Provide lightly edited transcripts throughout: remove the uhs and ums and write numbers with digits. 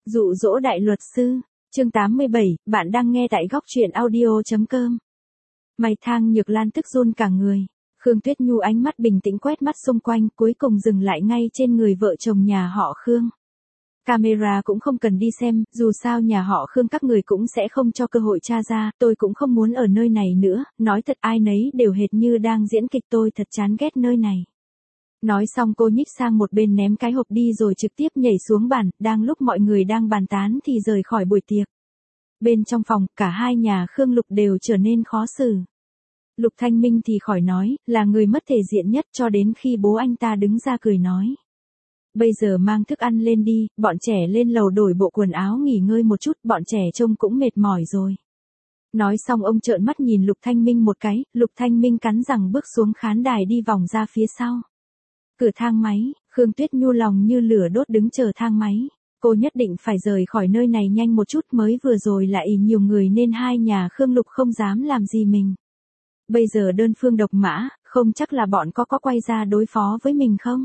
Dụ dỗ đại luật sư, chương 87, bạn đang nghe tại góc truyện audio.com. Mày Thang Nhược Lan tức run cả người. Khương Tuyết Nhu ánh mắt bình tĩnh quét mắt xung quanh, cuối cùng dừng lại ngay trên người vợ chồng nhà họ Khương. Camera cũng không cần đi xem, dù sao nhà họ Khương các người cũng sẽ không cho cơ hội tra ra, tôi cũng không muốn ở nơi này nữa, nói thật ai nấy đều hệt như đang diễn kịch, tôi thật chán ghét nơi này. Nói xong cô nhích sang một bên ném cái hộp đi rồi trực tiếp nhảy xuống bàn, đang lúc mọi người đang bàn tán thì rời khỏi buổi tiệc. Bên trong phòng, cả hai nhà Khương Lục đều trở nên khó xử. Lục Thanh Minh thì khỏi nói, là người mất thể diện nhất cho đến khi bố anh ta đứng ra cười nói. Bây giờ mang thức ăn lên đi, bọn trẻ lên lầu đổi bộ quần áo nghỉ ngơi một chút, bọn trẻ trông cũng mệt mỏi rồi. Nói xong ông trợn mắt nhìn Lục Thanh Minh một cái, Lục Thanh Minh cắn răng bước xuống khán đài đi vòng ra phía sau. Cửa thang máy, Khương Tuyết Nhu lòng như lửa đốt đứng chờ thang máy. Cô nhất định phải rời khỏi nơi này nhanh một chút, mới vừa rồi lại nhiều người nên hai nhà Khương Lục không dám làm gì mình. Bây giờ đơn phương độc mã, không chắc là bọn có quay ra đối phó với mình không?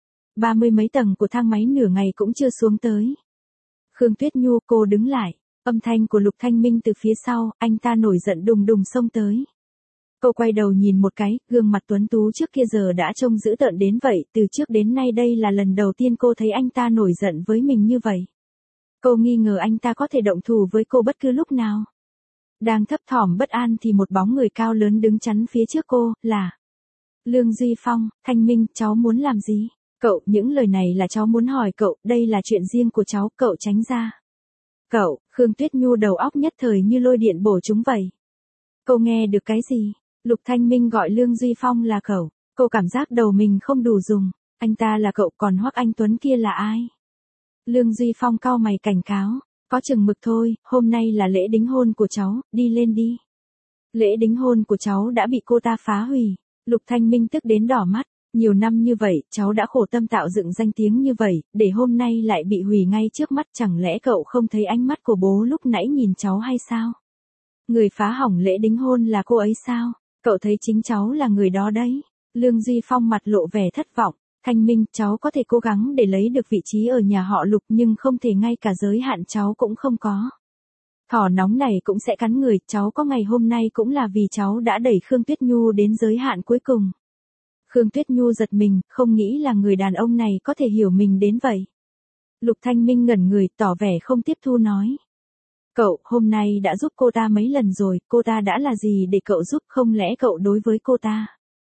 30 mấy tầng của thang máy nửa ngày cũng chưa xuống tới. Khương Tuyết Nhu, cô đứng lại. Âm thanh của Lục Thanh Minh từ phía sau, anh ta nổi giận đùng đùng xông tới. Cô quay đầu nhìn một cái, gương mặt tuấn tú trước kia giờ đã trông dữ tợn đến vậy, từ trước đến nay đây là lần đầu tiên cô thấy anh ta nổi giận với mình như vậy. Cô nghi ngờ anh ta có thể động thủ với cô bất cứ lúc nào. Đang thấp thỏm bất an thì một bóng người cao lớn đứng chắn phía trước cô, là Lương Duy Phong. Thanh Minh, cháu muốn làm gì? Cậu, những lời này là cháu muốn hỏi cậu, đây là chuyện riêng của cháu, cậu tránh ra. Cậu, Khương Tuyết Nhu đầu óc nhất thời như lôi điện bổ chúng vậy. Cô nghe được cái gì? Lục Thanh Minh gọi Lương Duy Phong là cậu, cô cảm giác đầu mình không đủ dùng, anh ta là cậu còn Hoắc Anh Tuấn kia là ai? Lương Duy Phong cau mày cảnh cáo, có chừng mực thôi, hôm nay là lễ đính hôn của cháu, đi lên đi. Lễ đính hôn của cháu đã bị cô ta phá hủy, Lục Thanh Minh tức đến đỏ mắt, nhiều năm như vậy, cháu đã khổ tâm tạo dựng danh tiếng như vậy, để hôm nay lại bị hủy ngay trước mắt, chẳng lẽ cậu không thấy ánh mắt của bố lúc nãy nhìn cháu hay sao? Người phá hỏng lễ đính hôn là cô ấy sao? Cậu thấy chính cháu là người đó đấy. Lương Duy Phong mặt lộ vẻ thất vọng. Thanh Minh, cháu có thể cố gắng để lấy được vị trí ở nhà họ Lục nhưng không thể ngay cả giới hạn cháu cũng không có. Thỏ nóng này cũng sẽ cắn người, cháu có ngày hôm nay cũng là vì cháu đã đẩy Khương Tuyết Nhu đến giới hạn cuối cùng. Khương Tuyết Nhu giật mình, không nghĩ là người đàn ông này có thể hiểu mình đến vậy. Lục Thanh Minh ngẩn người, tỏ vẻ không tiếp thu nói. Cậu, hôm nay đã giúp cô ta mấy lần rồi, cô ta đã là gì để cậu giúp, không lẽ cậu đối với cô ta?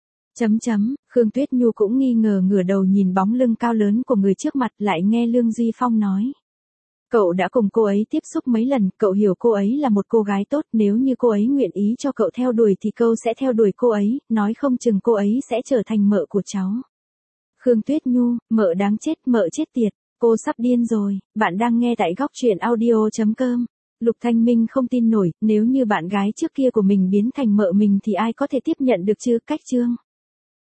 Khương Tuyết Nhu cũng nghi ngờ ngửa đầu nhìn bóng lưng cao lớn của người trước mặt, lại nghe Lương Duy Phong nói. Cậu đã cùng cô ấy tiếp xúc mấy lần, cậu hiểu cô ấy là một cô gái tốt, nếu như cô ấy nguyện ý cho cậu theo đuổi thì cậu sẽ theo đuổi cô ấy, nói không chừng cô ấy sẽ trở thành mợ của cháu. Khương Tuyết Nhu, mợ đáng chết, mợ chết tiệt, cô sắp điên rồi, bạn đang nghe tại góc truyện audio.com. Lục Thanh Minh không tin nổi, nếu như bạn gái trước kia của mình biến thành mợ mình thì ai có thể tiếp nhận được chứ, cách chương.